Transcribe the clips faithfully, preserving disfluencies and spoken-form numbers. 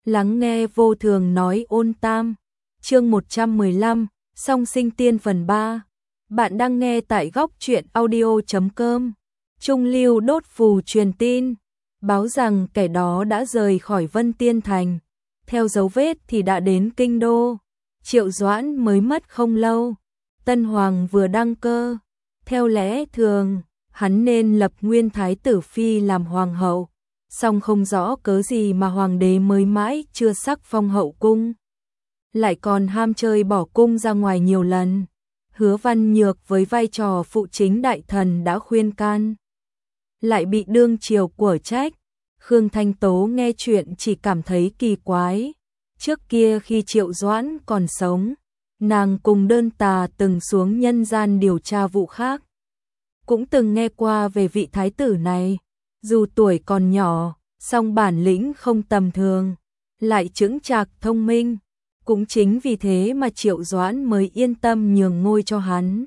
Lắng nghe vô thường nói ôn tam, chương một trăm mười lăm, song sinh tiên phần ba. Bạn đang nghe tại góc truyện audio chấm com. Trung Lưu đốt phù truyền tin, báo rằng kẻ đó đã rời khỏi Vân Tiên Thành, theo dấu vết thì đã đến Kinh Đô. Triệu Doãn mới mất không lâu, Tân Hoàng vừa đăng cơ, theo lẽ thường, hắn nên lập nguyên thái tử phi làm hoàng hậu, song không rõ cớ gì mà hoàng đế mới mãi chưa sắc phong hậu cung, lại còn ham chơi bỏ cung ra ngoài nhiều lần. Hứa Văn Nhược với vai trò phụ chính đại thần đã khuyên can, lại bị đương triều của trách. Khương Thanh Tố nghe chuyện chỉ cảm thấy kỳ quái. Trước kia khi Triệu Doãn còn sống, nàng cùng Đơn Tà từng xuống nhân gian điều tra vụ khác, cũng từng nghe qua về vị thái tử này. Dù tuổi còn nhỏ, song bản lĩnh không tầm thường, lại chững chạc thông minh. Cũng chính vì thế mà Triệu Doãn mới yên tâm nhường ngôi cho hắn.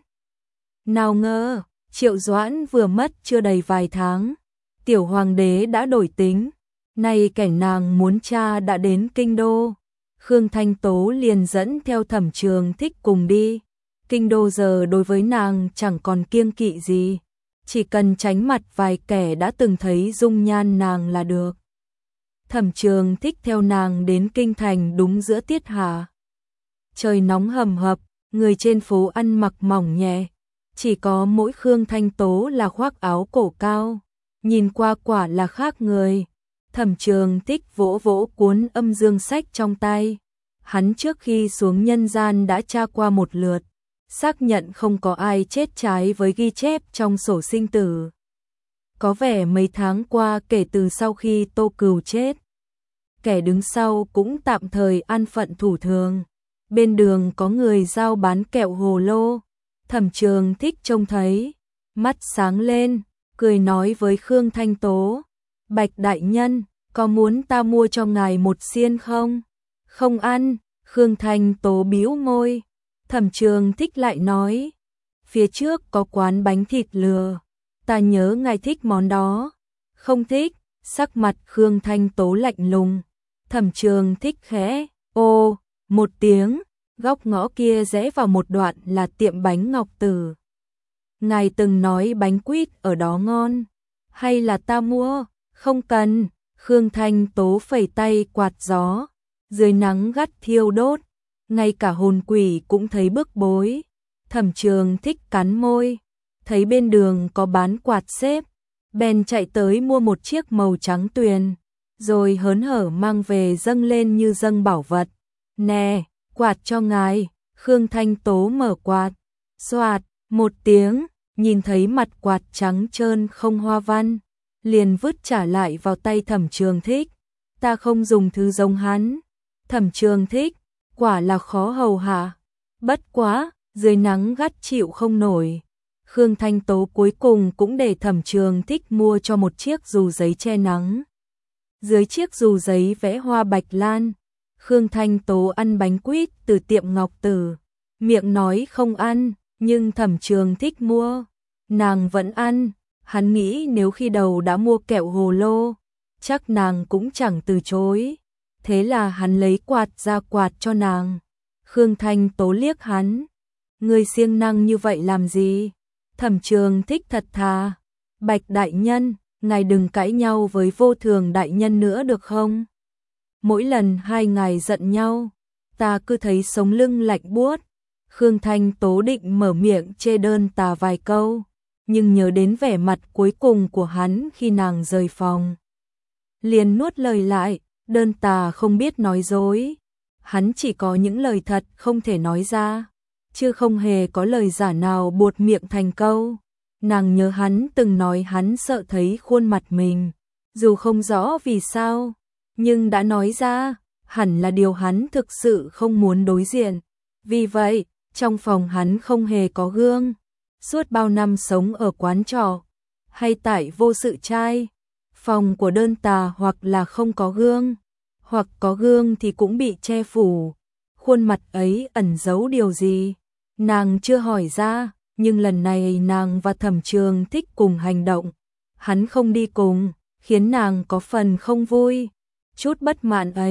Nào ngờ, Triệu Doãn vừa mất chưa đầy vài tháng, tiểu hoàng đế đã đổi tính. Nay kẻ nàng muốn tra đã đến Kinh Đô. Khương Thanh Tố liền dẫn theo Thẩm Trường Thích cùng đi. Kinh Đô giờ đối với nàng chẳng còn kiêng kỵ gì, chỉ cần tránh mặt vài kẻ đã từng thấy dung nhan nàng là được. Thẩm Trường Thích theo nàng đến kinh thành đúng giữa tiết hạ. Trời nóng hầm hập, người trên phố ăn mặc mỏng nhẹ, chỉ có mỗi Khương Thanh Tố là khoác áo cổ cao, nhìn qua quả là khác người. Thẩm Trường Thích vỗ vỗ cuốn âm dương sách trong tay. Hắn trước khi xuống nhân gian đã tra qua một lượt, xác nhận không có ai chết trái với ghi chép trong sổ sinh tử. Có vẻ mấy tháng qua kể từ sau khi Tô Cừu chết, kẻ đứng sau cũng tạm thời an phận thủ thường. Bên đường có người giao bán kẹo hồ lô. Thẩm Trường Thích trông thấy, mắt sáng lên, cười nói với Khương Thanh Tố: Bạch đại nhân, có muốn ta mua cho ngài một xiên không? Không ăn. Khương Thanh Tố bĩu môi. Thẩm Trường Thích lại nói: Phía trước có quán bánh thịt lừa, ta nhớ ngài thích món đó. Không thích. Sắc mặt Khương Thanh Tố lạnh lùng. Thẩm Trường Thích khẽ ô một tiếng, góc ngõ kia rẽ vào một đoạn là tiệm bánh Ngọc Tử. Ngài từng nói bánh quýt ở đó ngon, hay là ta mua? Không cần. Khương Thanh Tố phẩy tay quạt gió, dưới nắng gắt thiêu đốt, ngay cả hồn quỷ cũng thấy bức bối. Thẩm Trường Thích cắn môi, thấy bên đường có bán quạt xếp, bèn chạy tới mua một chiếc màu trắng tuyền, rồi hớn hở mang về dâng lên như dâng bảo vật. Nè, quạt cho ngài. Khương Thanh Tố mở quạt, xoạt một tiếng, nhìn thấy mặt quạt trắng trơn không hoa văn, liền vứt trả lại vào tay Thẩm Trường Thích. Ta không dùng thứ giống hắn. Thẩm Trường Thích, quả là khó hầu hạ. Bất quá, dưới nắng gắt chịu không nổi. Khương Thanh Tố cuối cùng cũng để Thẩm Trường Thích mua cho một chiếc dù giấy che nắng. Dưới chiếc dù giấy vẽ hoa bạch lan. Khương Thanh Tố ăn bánh quýt từ tiệm Ngọc Tử, miệng nói không ăn, nhưng Thẩm Trường Thích mua, nàng vẫn ăn. Hắn nghĩ nếu khi đầu đã mua kẹo hồ lô, chắc nàng cũng chẳng từ chối. Thế là hắn lấy quạt ra quạt cho nàng. Khương Thanh Tố liếc hắn: Ngươi siêng năng như vậy làm gì? Thẩm Trường Thích thật thà: Bạch đại nhân, ngài đừng cãi nhau với Vô Thường đại nhân nữa được không? Mỗi lần hai ngài giận nhau, ta cứ thấy sống lưng lạnh buốt. Khương Thanh Tố định mở miệng chê Đơn Tà vài câu, nhưng nhớ đến vẻ mặt cuối cùng của hắn khi nàng rời phòng, liền nuốt lời lại. Đơn Tà không biết nói dối, hắn chỉ có những lời thật không thể nói ra, chứ không hề có lời giả nào buột miệng thành câu. Nàng nhớ hắn từng nói hắn sợ thấy khuôn mặt mình, dù không rõ vì sao, nhưng đã nói ra, hẳn là điều hắn thực sự không muốn đối diện. Vì vậy, trong phòng hắn không hề có gương. Suốt bao năm sống ở quán trọ, hay tại Vô Sự Trai, phòng của Đơn Tà hoặc là không có gương, hoặc có gương thì cũng bị che phủ. Khuôn mặt ấy ẩn giấu điều gì, nàng chưa hỏi ra, nhưng lần này nàng và Thẩm Trường Thích cùng hành động. Hắn không đi cùng, khiến nàng có phần không vui. Chút bất mãn ấy,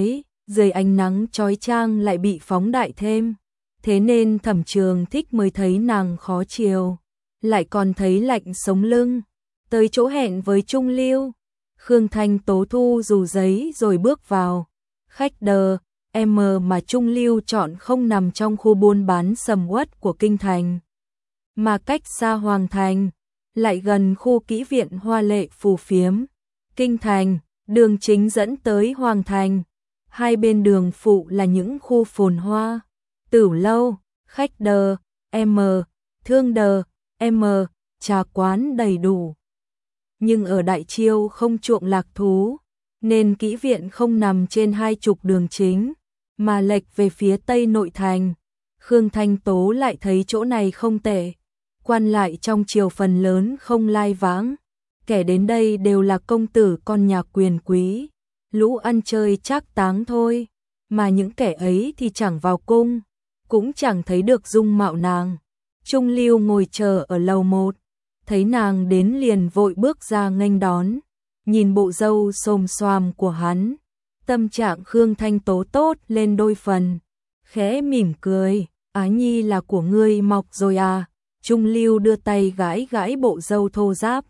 dưới ánh nắng chói chang lại bị phóng đại thêm. Thế nên Thẩm Trường Thích mới thấy nàng khó chiều, lại còn thấy lạnh sống lưng. Tới chỗ hẹn với Trung Lưu, Khương Thanh Tố thu dù giấy rồi bước vào. Khách đờ, em mà Trung Lưu chọn không nằm trong khu buôn bán sầm uất của kinh thành, mà cách xa Hoàng Thành, lại gần khu kỹ viện hoa lệ phù phiếm. Kinh thành, đường chính dẫn tới Hoàng Thành, hai bên đường phụ là những khu phồn hoa, tửu lâu, khách đờ, em, thương đờ, em, trà quán đầy đủ. Nhưng ở Đại Chiêu không chuộng lạc thú, nên kỹ viện không nằm trên hai trục đường chính, mà lệch về phía tây nội thành. Khương Thanh Tố lại thấy chỗ này không tệ, quan lại trong triều phần lớn không lai vãng, kẻ đến đây đều là công tử con nhà quyền quý, lũ ăn chơi trác táng thôi, mà những kẻ ấy thì chẳng vào cung, cũng chẳng thấy được dung mạo nàng. Trung Lưu ngồi chờ ở lầu một, thấy nàng đến liền vội bước ra nghênh đón, nhìn bộ râu xồm xoàm của hắn, tâm trạng Khương Thanh Tố tốt lên đôi phần, khẽ mỉm cười, Á Nhi là của ngươi mọc rồi à. Trung Lưu đưa tay gãi gãi bộ râu thô ráp,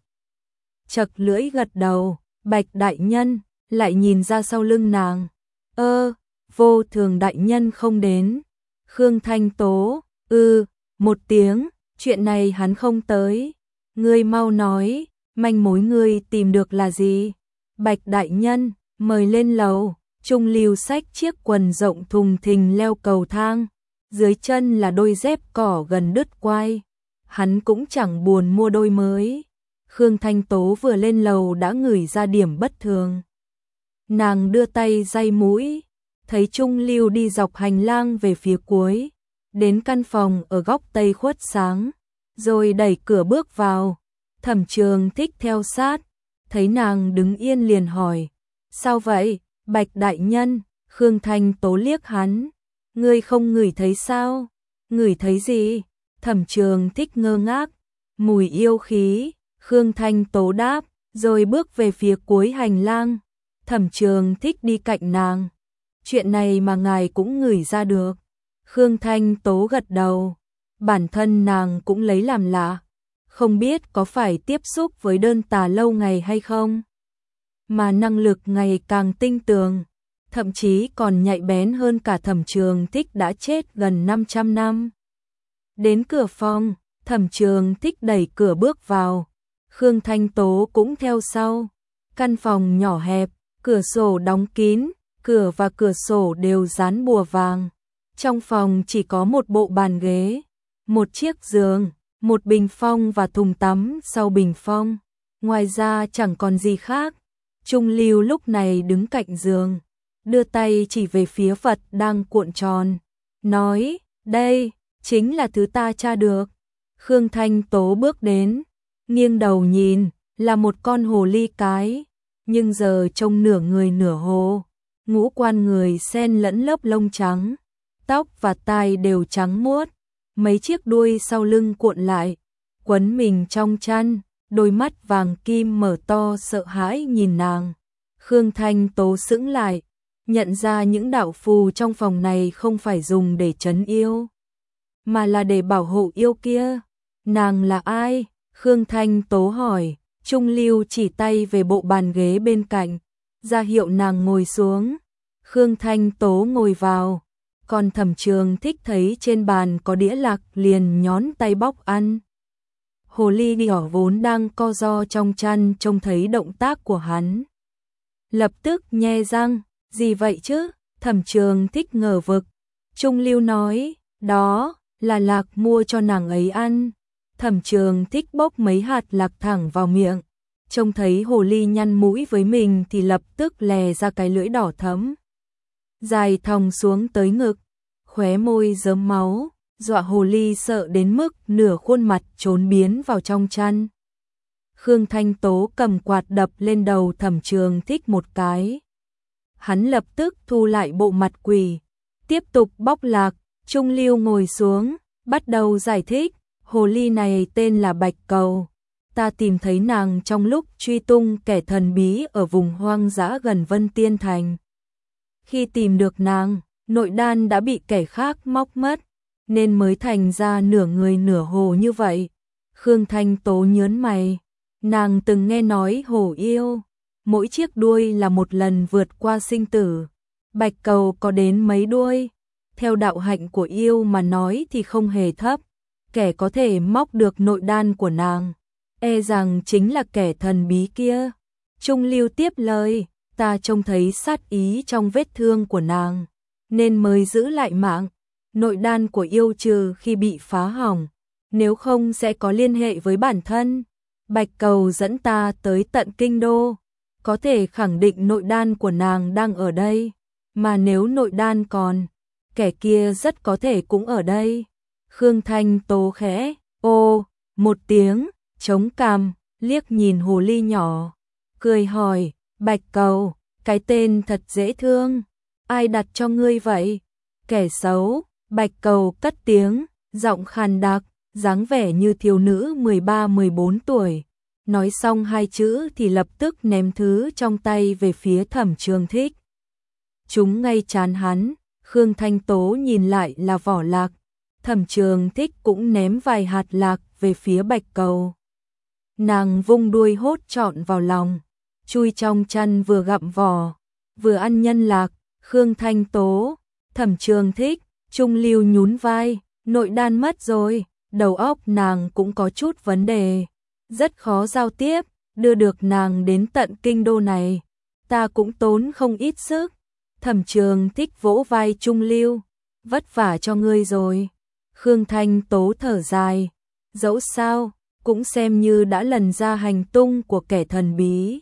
chật lưỡi gật đầu. Bạch đại nhân lại nhìn ra sau lưng nàng, ơ, Vô Thường đại nhân không đến. Khương Thanh Tố, ư, ừ, một tiếng, chuyện này hắn không tới. Ngươi mau nói, manh mối ngươi tìm được là gì? Bạch đại nhân, mời lên lầu. Trung Lưu xách chiếc quần rộng thùng thình leo cầu thang, dưới chân là đôi dép cỏ gần đứt quai. Hắn cũng chẳng buồn mua đôi mới. Khương Thanh Tố vừa lên lầu đã ngửi ra điểm bất thường. Nàng đưa tay day mũi, thấy Trung Lưu đi dọc hành lang về phía cuối, đến căn phòng ở góc tây khuất sáng, rồi đẩy cửa bước vào. Thẩm Trường Thích theo sát, thấy nàng đứng yên liền hỏi, sao vậy, Bạch đại nhân? Khương Thanh Tố liếc hắn, ngươi không ngửi thấy sao? Ngửi thấy gì? Thẩm Trường Thích ngơ ngác, mùi yêu khí. Khương Thanh Tố đáp, rồi bước về phía cuối hành lang. Thẩm Trường Thích đi cạnh nàng, chuyện này mà ngài cũng ngửi ra được. Khương Thanh Tố gật đầu, bản thân nàng cũng lấy làm lạ, không biết có phải tiếp xúc với đơn tà lâu ngày hay không, mà năng lực ngày càng tinh tường, thậm chí còn nhạy bén hơn cả Thẩm Trường Thích đã chết gần năm trăm năm. Đến cửa phòng, Thẩm Trường Thích đẩy cửa bước vào, Khương Thanh Tố cũng theo sau. Căn phòng nhỏ hẹp, cửa sổ đóng kín, cửa và cửa sổ đều dán bùa vàng. Trong phòng chỉ có một bộ bàn ghế, một chiếc giường, một bình phong và thùng tắm sau bình phong. Ngoài ra chẳng còn gì khác. Trung Lưu lúc này đứng cạnh giường, đưa tay chỉ về phía Phật đang cuộn tròn, nói, đây, chính là thứ ta tra được. Khương Thanh Tố bước đến, nghiêng đầu nhìn, là một con hồ ly cái, nhưng giờ trông nửa người nửa hồ, ngũ quan người xen lẫn lớp lông trắng, tóc và tai đều trắng muốt, mấy chiếc đuôi sau lưng cuộn lại, quấn mình trong chăn, đôi mắt vàng kim mở to sợ hãi nhìn nàng. Khương Thanh Tố sững lại, nhận ra những đạo phù trong phòng này không phải dùng để trấn yêu, mà là để bảo hộ yêu kia. Nàng là ai? Khương Thanh Tố hỏi. Trung Lưu chỉ tay về bộ bàn ghế bên cạnh, ra hiệu nàng ngồi xuống. Khương Thanh Tố ngồi vào, còn Thẩm Trường Thích thấy trên bàn có đĩa lạc liền nhón tay bóc ăn. Hồ ly nhỏ vốn đang co ro trong chăn trông thấy động tác của hắn, lập tức nhe răng, gì vậy chứ? Thẩm Trường Thích ngờ vực. Trung Lưu nói, đó là lạc mua cho nàng ấy ăn. Thẩm Trường Thích bốc mấy hạt lạc thẳng vào miệng, trông thấy hồ ly nhăn mũi với mình thì lập tức lè ra cái lưỡi đỏ thẫm, dài thòng xuống tới ngực, khóe môi rớm máu, dọa hồ ly sợ đến mức nửa khuôn mặt trốn biến vào trong chăn. Khương Thanh Tố cầm quạt đập lên đầu Thẩm Trường Thích một cái. Hắn lập tức thu lại bộ mặt quỷ, tiếp tục bóc lạc. Trung Lưu ngồi xuống, bắt đầu giải thích. Hồ ly này tên là Bạch Cầu. Ta tìm thấy nàng trong lúc truy tung kẻ thần bí ở vùng hoang dã gần Vân Tiên Thành. Khi tìm được nàng, nội đan đã bị kẻ khác móc mất, nên mới thành ra nửa người nửa hồ như vậy. Khương Thanh Tố nhớn mày, nàng từng nghe nói hổ yêu, mỗi chiếc đuôi là một lần vượt qua sinh tử. Bạch cầu có đến mấy đuôi? Theo đạo hạnh của yêu mà nói thì không hề thấp, kẻ có thể móc được nội đan của nàng, e rằng chính là kẻ thần bí kia. Trung Lưu tiếp lời, ta trông thấy sát ý trong vết thương của nàng, nên mới giữ lại mạng. Nội đan của yêu trừ khi bị phá hỏng, nếu không sẽ có liên hệ với bản thân. Bạch cầu dẫn ta tới tận kinh đô, có thể khẳng định nội đan của nàng đang ở đây, mà nếu nội đan còn, kẻ kia rất có thể cũng ở đây. Khương Thanh Tố khẽ ô một tiếng, chống cằm, liếc nhìn hồ ly nhỏ, cười hỏi, Bạch cầu, cái tên thật dễ thương, ai đặt cho ngươi vậy? Kẻ xấu. Bạch cầu cất tiếng, giọng khàn đặc, dáng vẻ như thiếu nữ mười ba mười bốn tuổi. Nói xong hai chữ thì lập tức ném thứ trong tay về phía Thẩm Trường Thích. Chúng ngay chán hắn, Khương Thanh Tố nhìn lại là vỏ lạc. Thẩm Trường Thích cũng ném vài hạt lạc về phía Bạch cầu. Nàng vung đuôi hốt trọn vào lòng, chui trong chăn vừa gặm vỏ, vừa ăn nhân lạc. Khương Thanh Tố, Thẩm Trường Thích, Trung Lưu nhún vai, nội đan mất rồi, đầu óc nàng cũng có chút vấn đề, rất khó giao tiếp, đưa được nàng đến tận kinh đô này, ta cũng tốn không ít sức. Thẩm Trường Thích vỗ vai Trung Lưu, vất vả cho ngươi rồi. Khương Thanh Tố thở dài, dẫu sao, cũng xem như đã lần ra hành tung của kẻ thần bí.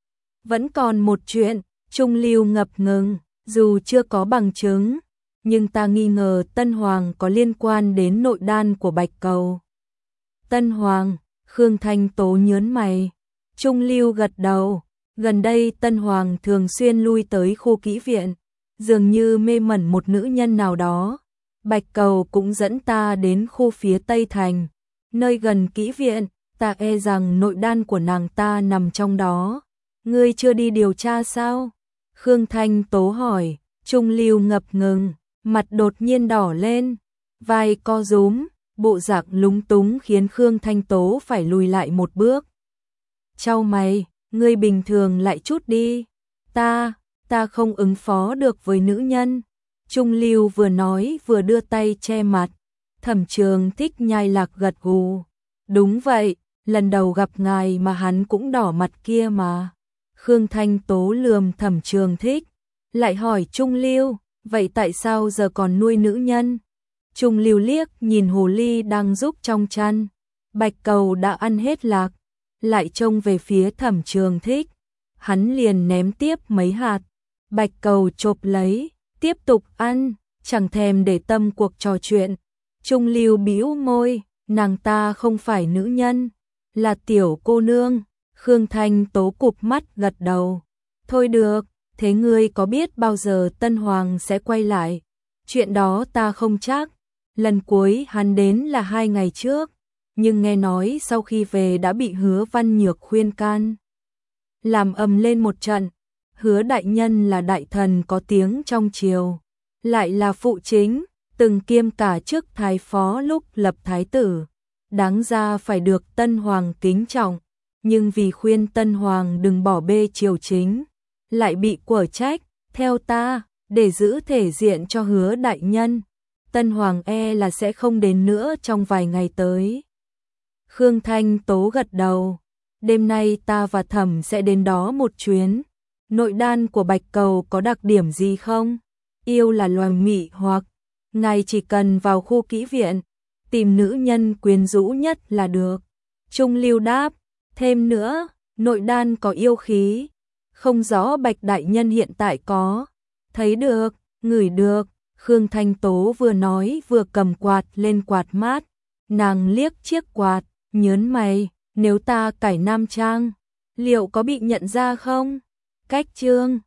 Vẫn còn một chuyện, Trung Lưu ngập ngừng, dù chưa có bằng chứng, nhưng ta nghi ngờ Tân Hoàng có liên quan đến nội đan của Bạch cầu. Tân Hoàng, Khương Thanh Tố nhớn mày. Trung Lưu gật đầu, gần đây Tân Hoàng thường xuyên lui tới khu kỹ viện, dường như mê mẩn một nữ nhân nào đó. Bạch cầu cũng dẫn ta đến khu phía Tây Thành, nơi gần kỹ viện, ta e rằng nội đan của nàng ta nằm trong đó. Ngươi chưa đi điều tra sao? Khương Thanh Tố hỏi. Trung Lưu ngập ngừng, mặt đột nhiên đỏ lên, vai co rúm, bộ dạng lúng túng khiến Khương Thanh Tố phải lùi lại một bước. Chau mày, ngươi bình thường lại chút đi, ta, ta không ứng phó được với nữ nhân. Trung Lưu vừa nói vừa đưa tay che mặt. Thẩm Trường Thích nhai lạc gật gù. Đúng vậy, lần đầu gặp ngài mà hắn cũng đỏ mặt kia mà. Khương Thanh Tố lườm Thẩm Trường Thích, lại hỏi Trung Lưu, vậy tại sao giờ còn nuôi nữ nhân? Trung Lưu liếc nhìn hồ ly đang giúp trong chăn. Bạch cầu đã ăn hết lạc, lại trông về phía Thẩm Trường Thích. Hắn liền ném tiếp mấy hạt. Bạch cầu chộp lấy, tiếp tục ăn, chẳng thèm để tâm cuộc trò chuyện. Trung Lưu bĩu môi, nàng ta không phải nữ nhân, là tiểu cô nương. Khương Thanh Tố cụp mắt gật đầu. Thôi được, thế ngươi có biết bao giờ Tân Hoàng sẽ quay lại? Chuyện đó ta không chắc. Lần cuối hắn đến là hai ngày trước, nhưng nghe nói sau khi về đã bị Hứa Văn Nhược khuyên can. Làm ầm lên một trận. Hứa đại nhân là đại thần có tiếng trong triều, lại là phụ chính, từng kiêm cả chức thái phó lúc lập thái tử, đáng ra phải được Tân Hoàng kính trọng, nhưng vì khuyên Tân Hoàng đừng bỏ bê triều chính, lại bị quở trách. Theo ta, để giữ thể diện cho Hứa đại nhân, Tân Hoàng e là sẽ không đến nữa trong vài ngày tới. Khương Thanh Tố gật đầu, đêm nay ta và Thẩm sẽ đến đó một chuyến. Nội đan của Bạch cầu có đặc điểm gì không? Yêu là loài mị hoặc, ngài chỉ cần vào khu kỹ viện, tìm nữ nhân quyến rũ nhất là được. Trung Lưu đáp, thêm nữa, nội đan có yêu khí, không rõ Bạch đại nhân hiện tại có thấy được, ngửi được. Khương Thanh Tố vừa nói vừa cầm quạt lên quạt mát, nàng liếc chiếc quạt, nhớn mày, nếu ta cải nam trang, liệu có bị nhận ra không? Cách chương